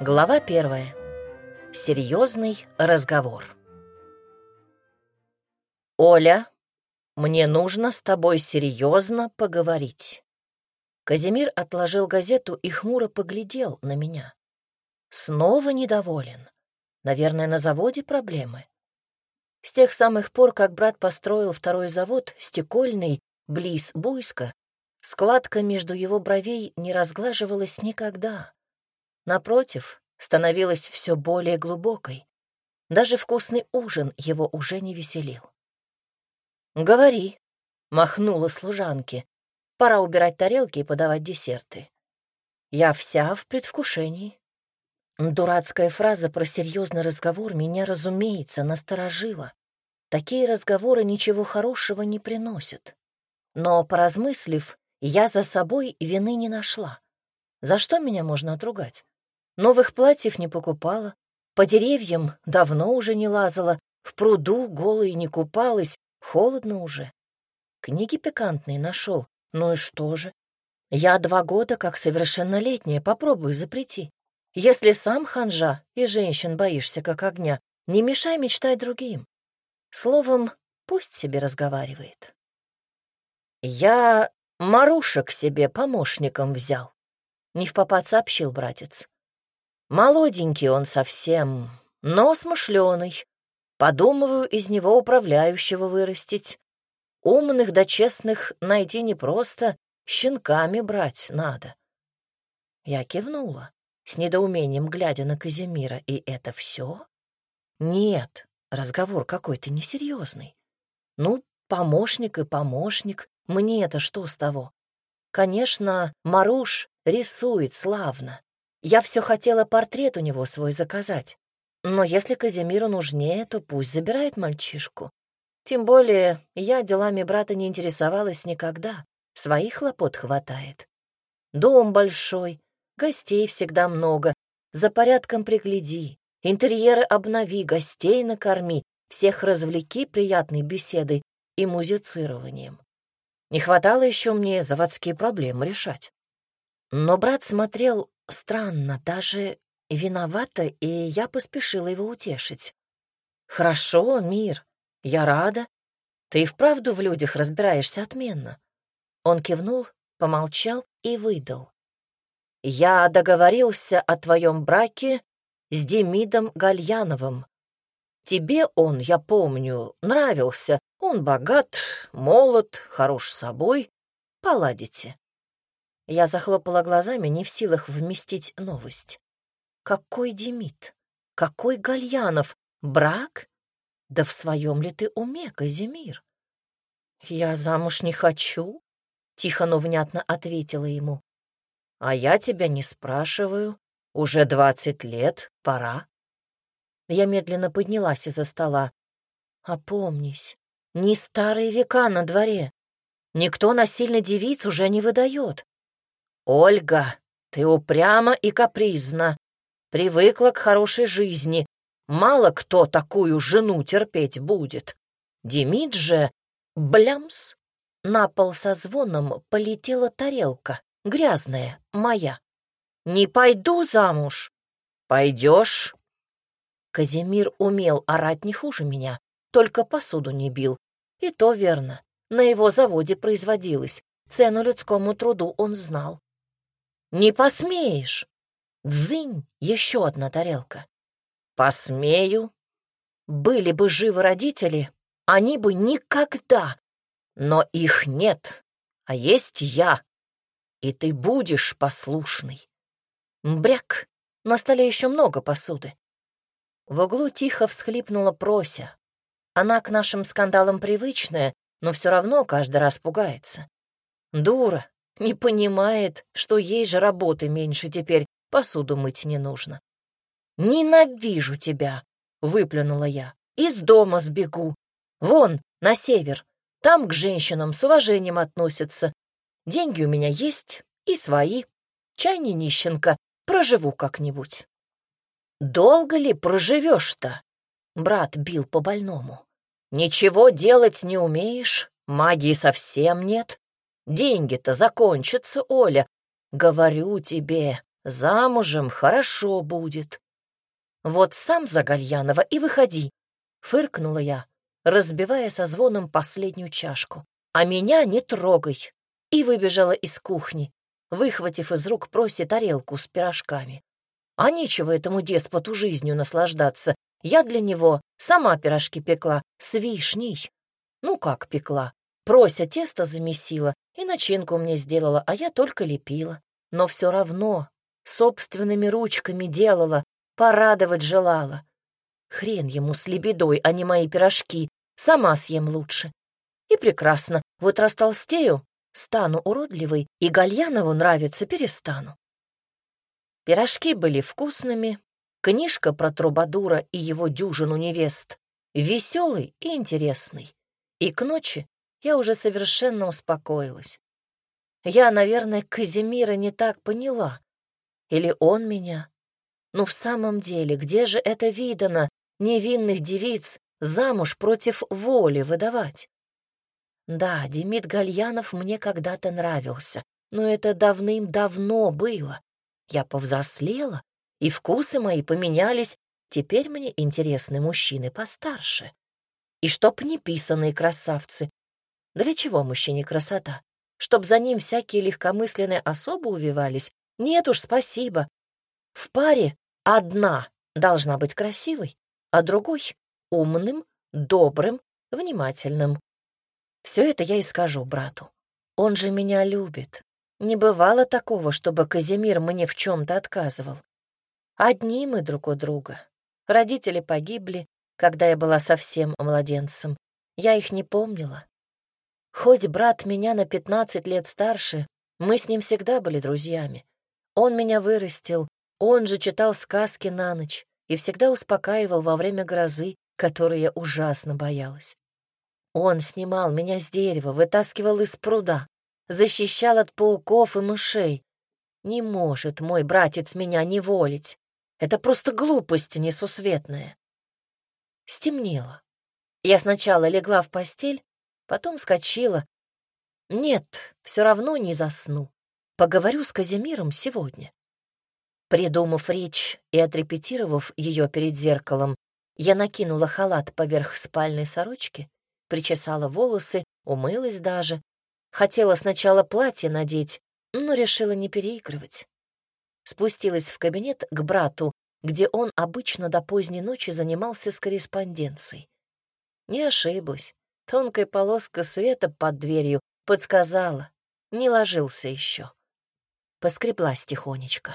Глава 1. Серьезный разговор. «Оля, мне нужно с тобой серьезно поговорить». Казимир отложил газету и хмуро поглядел на меня. Снова недоволен. Наверное, на заводе проблемы. С тех самых пор, как брат построил второй завод, стекольный, близ Буйска, складка между его бровей не разглаживалась никогда. Напротив, становилась все более глубокой. Даже вкусный ужин его уже не веселил. «Говори», — махнула служанке. «Пора убирать тарелки и подавать десерты». Я вся в предвкушении. Дурацкая фраза про серьезный разговор меня, разумеется, насторожила. Такие разговоры ничего хорошего не приносят. Но, поразмыслив, я за собой вины не нашла. За что меня можно отругать? Новых платьев не покупала, по деревьям давно уже не лазала, в пруду голой не купалась, холодно уже. Книги пикантные нашел, ну и что же? Я 2 года как совершеннолетняя, попробую запрети. Если сам ханжа и женщин боишься как огня, не мешай мечтать другим. Словом, пусть себе разговаривает. Я Маруша к себе помощником взял, невпопад сообщил братец. Молоденький он совсем, но смышленый. Подумываю из него управляющего вырастить. Умных да честных найти непросто, щенками брать надо. Я кивнула, с недоумением глядя на Казимира. И это все? Нет, разговор какой-то несерьезный. Ну, помощник и помощник, мне-то что с того? Конечно, Маруш рисует славно. Я все хотела портрет у него свой заказать. Но если Казимиру нужнее, то пусть забирает мальчишку. Тем более я делами брата не интересовалась никогда. Своих хлопот хватает. Дом большой, гостей всегда много. За порядком пригляди, интерьеры обнови, гостей накорми, всех развлеки приятной беседой и музицированием. Не хватало еще мне заводские проблемы решать. Но брат смотрел странно, даже виновато, и я поспешила его утешить. «Хорошо, Мир, я рада. Ты и вправду в людях разбираешься отменно». Он кивнул, помолчал и выдал. «Я договорился о твоем браке с Демидом Гальяновым. Тебе он, я помню, нравился. Он богат, молод, хорош собой. Поладите». Я захлопала глазами, не в силах вместить новость. Какой Демид? Какой Гальянов? Брак? Да в своем ли ты уме, Казимир? Я замуж не хочу, тихо, но внятно ответила ему. А я тебя не спрашиваю. Уже 20 лет, пора. Я медленно поднялась из-за стола. Опомнись, не старые века на дворе. Никто насильно девиц уже не выдает. Ольга, ты упряма и капризна. Привыкла к хорошей жизни. Мало кто такую жену терпеть будет. Демид же... Блямс! На пол со звоном полетела тарелка, грязная, моя. Не пойду замуж. Пойдешь. Казимир умел орать не хуже меня, только посуду не бил. И то верно. На его заводе производилось. Цену людскому труду он знал. Не посмеешь. Дзынь, еще одна тарелка. Посмею. Были бы живы родители, они бы никогда. Но их нет, а есть я. И ты будешь послушный. Бряк, на столе еще много посуды. В углу тихо всхлипнула Прося. Она к нашим скандалам привычная, но все равно каждый раз пугается. Дура, не понимает, что ей же работы меньше теперь, посуду мыть не нужно. «Ненавижу тебя!» — выплюнула я. «Из дома сбегу. Вон, на север. Там к женщинам с уважением относятся. Деньги у меня есть и свои. Чай не нищенка, проживу как-нибудь». «Долго ли проживешь-то?» — брат бил по больному. «Ничего делать не умеешь, магии совсем нет. Деньги-то закончатся, Оля. Говорю тебе, Замужем хорошо будет. Вот сам за Гальянова и выходи, фыркнула я, разбивая со звоном последнюю чашку. А меня не трогай. И выбежала из кухни, выхватив из рук Просе тарелку с пирожками. А нечего этому деспоту жизнью наслаждаться. Я для него сама пирожки пекла с вишней. Ну как пекла? Прося тесто замесила и начинку мне сделала, а я только лепила. Но все равно собственными ручками делала, порадовать желала. Хрен ему с лебедой, а не мои пирожки. Сама съем лучше. И прекрасно. Вот растолстею, стану уродливой, и Гальянову нравится перестану. Пирожки были вкусными, книжка про Трубадура и его дюжину невест веселый и интересный. И к ночи я уже совершенно успокоилась. Я, наверное, Казимира не так поняла. Или он меня? Ну, в самом деле, где же это видано невинных девиц замуж против воли выдавать? Да, Демид Гальянов мне когда-то нравился, но это давным-давно было. Я повзрослела, и вкусы мои поменялись. Теперь мне интересны мужчины постарше. И чтоб не писаные красавцы. Для чего мужчине красота? Чтоб за ним всякие легкомысленные особы увивались? Нет уж, спасибо. В паре одна должна быть красивой, а другой — умным, добрым, внимательным. Все это я и скажу брату. Он же меня любит. Не бывало такого, чтобы Казимир мне в чем-то отказывал. Одни мы друг у друга. Родители погибли, когда я была совсем младенцем. Я их не помнила. Хоть брат меня на 15 лет старше, мы с ним всегда были друзьями. Он меня вырастил, он же читал сказки на ночь и всегда успокаивал во время грозы, которой я ужасно боялась. Он снимал меня с дерева, вытаскивал из пруда, защищал от пауков и мышей. Не может мой братец меня неволить. Это просто глупость несусветная. Стемнело. Я сначала легла в постель, потом вскочила. Нет, все равно не засну. Поговорю с Казимиром сегодня. Придумав речь и отрепетировав ее перед зеркалом, я накинула халат поверх спальной сорочки, причесала волосы, умылась даже. Хотела сначала платье надеть, но решила не переигрывать. Спустилась в кабинет к брату, где он обычно до поздней ночи занимался с корреспонденцией. Не ошиблась. Тонкая полоска света под дверью подсказала. Не ложился еще. Поскреблась тихонечко.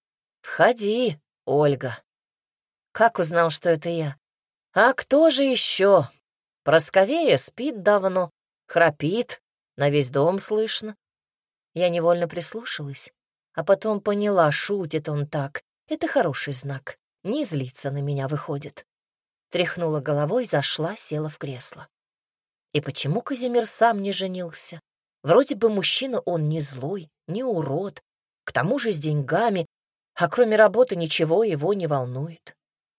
«Входи, Ольга». Как узнал, что это я? А кто же еще? Просковея спит давно, храпит, на весь дом слышно. Я невольно прислушалась, а потом поняла, шутит он так. Это хороший знак, не злится на меня выходит. Тряхнула головой, зашла, села в кресло. И почему Казимир сам не женился? Вроде бы мужчина он не злой, не урод, к тому же с деньгами, а кроме работы ничего его не волнует.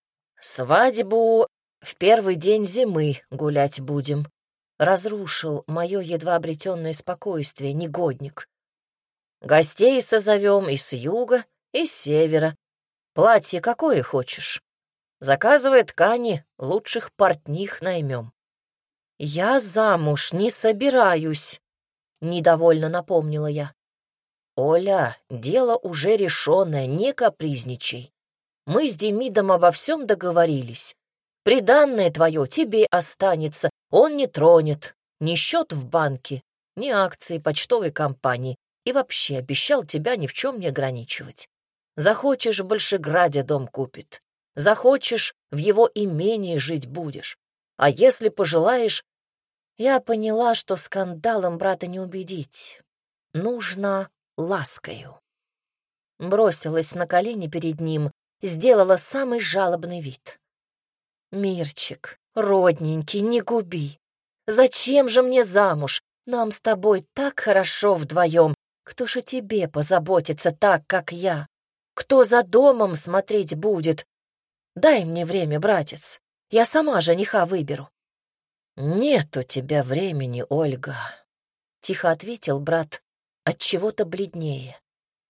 Свадьбу в первый день зимы гулять будем. Разрушил мое едва обретенное спокойствие негодник. Гостей созовем и с юга, и с севера. Платье какое хочешь? Заказывай ткани, лучших портних наймем. Я замуж не собираюсь, недовольно напомнила я. Оля, дело уже решенное, не капризничай. Мы с Демидом обо всем договорились. Приданное твое тебе останется, он не тронет. Ни счет в банке, ни акции почтовой компании. И вообще обещал тебя ни в чем не ограничивать. Захочешь в Большеграде дом купит. Захочешь, в его имении жить будешь. А если пожелаешь... Я поняла, что скандалом брата не убедить. Нужно ласкою. Бросилась на колени перед ним, сделала самый жалобный вид. «Мирчик, родненький, не губи. Зачем же мне замуж? Нам с тобой так хорошо вдвоем. Кто ж о тебе позаботится так, как я? Кто за домом смотреть будет? Дай мне время, братец. Я сама жениха выберу». «Нет у тебя времени, Ольга», — тихо ответил брат, отчего-то бледнее.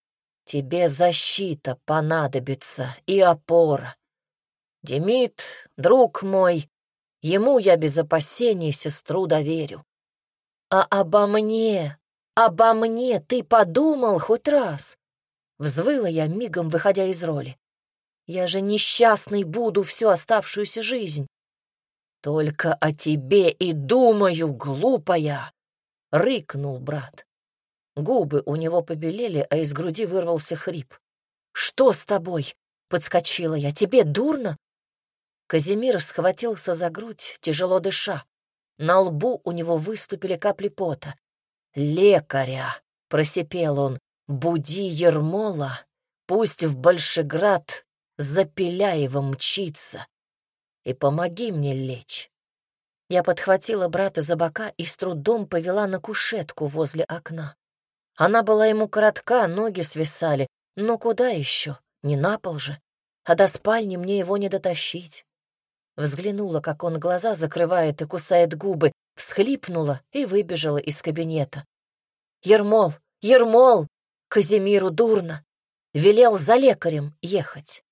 Тебе защита понадобится и опора. Демид, друг мой, ему я без опасений сестру доверю. А обо мне ты подумал хоть раз? Взвыла я, мигом выходя из роли. Я же несчастной буду всю оставшуюся жизнь. Только о тебе и думаю, глупая, — рыкнул брат. Губы у него побелели, а из груди вырвался хрип. «Что с тобой?» — подскочила я. «Тебе дурно?» Казимир схватился за грудь, тяжело дыша. На лбу у него выступили капли пота. «Лекаря!» — просипел он. «Буди Ермола, пусть в Большеград за Пеляевым мчится, и помоги мне лечь». Я подхватила брата за бока и с трудом повела на кушетку возле окна. Она была ему коротка, ноги свисали, но куда еще? Не на пол же. А до спальни мне его не дотащить. Взглянула, как он глаза закрывает и кусает губы, всхлипнула и выбежала из кабинета. «Ермол! Ермол! Казимиру дурно! Велел за лекарем ехать!»